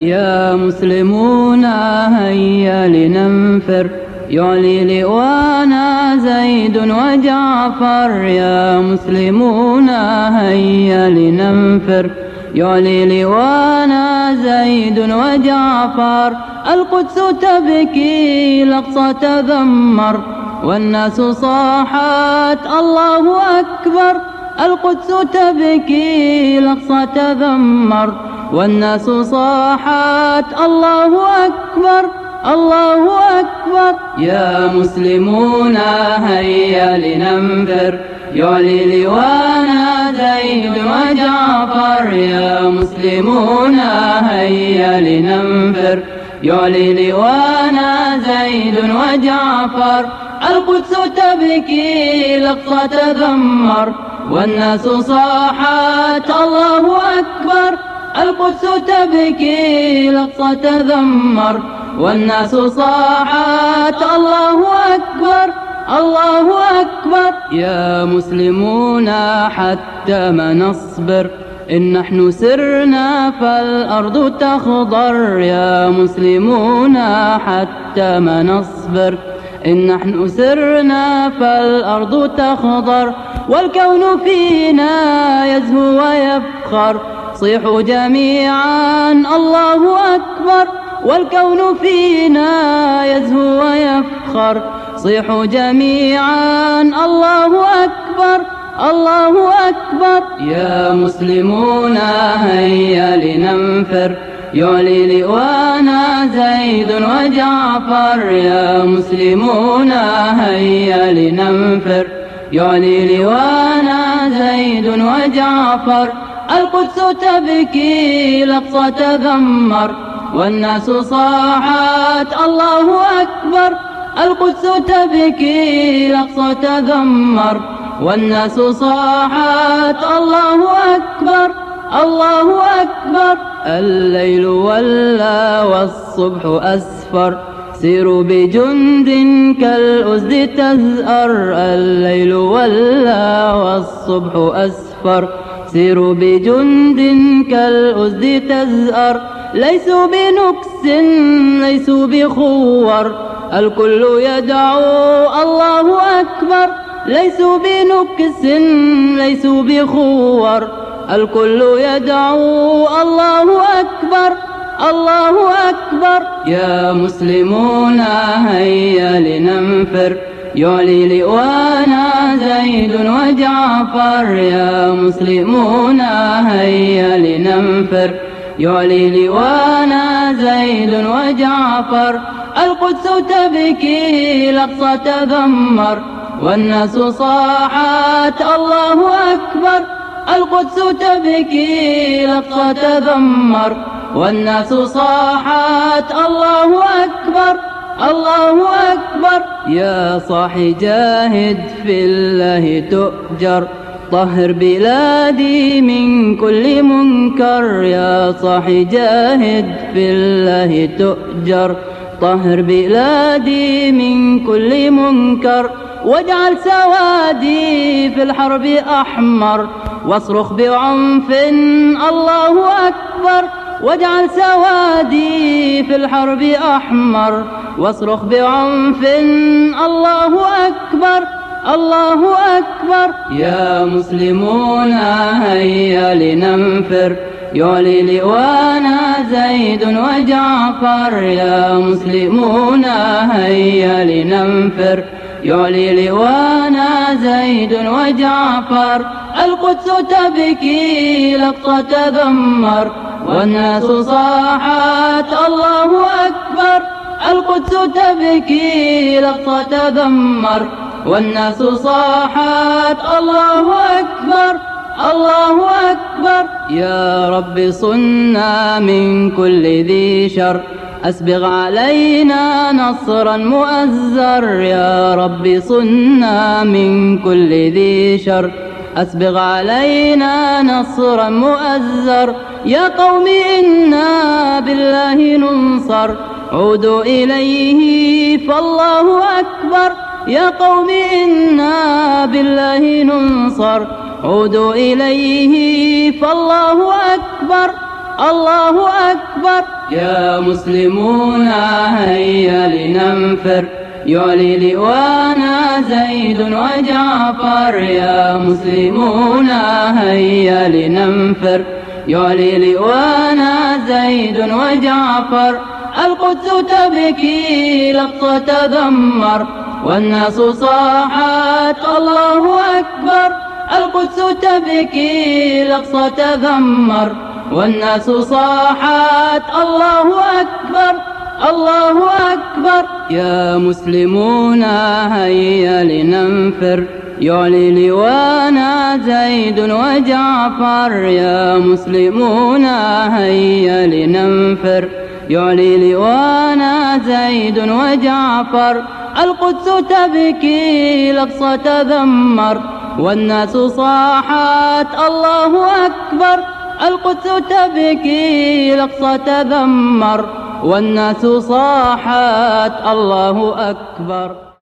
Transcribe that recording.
يا مسلمون هيا لننفر، يعلي لوانا زيد وجعفر. يا مسلمون هيا لننفر، يعلي لوانا زيد وجعفر. القدس تبكي، الأقصى تذمر، والناس صاحت الله أكبر. القدس تبكي، الأقصى تذمر، والناس صاحت الله أكبر، الله أكبر. يا مسلمون هيا لننفر، يعلي لوانا زيد وجعفر. يا مسلمون هيا لننفر، يعلي لوانا زيد وجعفر. القدس تبكي، الأقصى تذمر، والناس صاحت الله أكبر. القدس تبكي، الأقصى تذمر، والناس صاحت الله أكبر، الله أكبر. يا مسلمون حتى ما نصبر، إن نحن سرنا فالأرض تخضر. يا مسلمون حتى ما نصبر، إن نحن سرنا فالأرض تخضر. والكون فينا يزهو ويفخر، صيحوا جميعا الله أكبر. والكون فينا يزهو ويفخر، صيحوا جميعا الله أكبر، الله أكبر. يا مسلمون هيا لننفر، يعلي لوانا زيد وجعفر. يا مسلمون هيا لننفر، يعلي لوانا زيد وجعفر. القدس تبكي، الأقصى تذمر، والناس صاحت الله أكبر. القدس تبكي، الأقصى تذمر، والناس صاحت الله أكبر، الله أكبر. الليل ولى والصبح أسفر، سيروا بجند كالأسد تزأر. الليل ولى والصبح أسفر، سيروا بجند كالأسد تزأر. ليسوا بنكس، ليسوا بخور، الكل يدعو الله أكبر. ليسوا بنكس، ليسوا بخور، الكل يدعو الله أكبر، الله أكبر. يا مسلمون هيا لننفر، يعلي لوانا زيد وجعفر. يا مسلمون هيا لننفر، يعلي لوانا زيد وجعفر. القدس تبكي، الأقصى تذمر، والناس صاحت الله أكبر. القدس تبكي، الأقصى تذمر، والناس صاحت الله أكبر، الله أكبر. يا صاحي جاهد في الله تؤجر، طهر بلادي من كل منكر. يا صاحي جاهد في الله تؤجر، طهر بلادي من كل منكر. واجعل سوادي في الحرب أحمر، واصرخ بعنف الله أكبر. واجعل سوادي في الحرب أحمر، واصرخ بعنف الله أكبر، الله أكبر. يا مسلمون هيا لننفر، يعلي لوانا زيد وجعفر. يا مسلمون هيا لننفر، يعلي لوانا زيد وجعفر. القدس تبكي، الأقصى تذمر، والناس صاحت الله أكبر. القدس تبكي، الأقصى تذمر، والناس صاحت الله أكبر، الله أكبر. يا رب صنا من كل ذي شر، أسبغ علينا نصرا مؤزر. يا رب صنا من كل ذي شر، أسبغ علينا نصرا مؤزر. يا قوم إنا بالله ننصر، عودوا إليه فالله أكبر. يا قوم إنا بالله ننصر، عودوا إليه فالله أكبر، الله أكبر. يا مسلمون هيا لننفر يعلي لوانا زيد وجعفر. يا مسلمون هيا لننفر يعلي لوانا زيد وجعفر. القدس تبكي الأقصى تذمر والناس صاحت الله أكبر. القدس تبكي الأقصى تذمر والناس صاحت الله أكبر الله أكبر. يا مسلمون هيا لننفر يعلي لوانا زيد وجعفر. يا مسلمون هيا لننفر يعلي لوانا زيد وجعفر. القدس تبكي الأقصى تذمر والناس صاحت الله أكبر. القدس تبكي الأقصى تذمر والناس صاحت الله أكبر.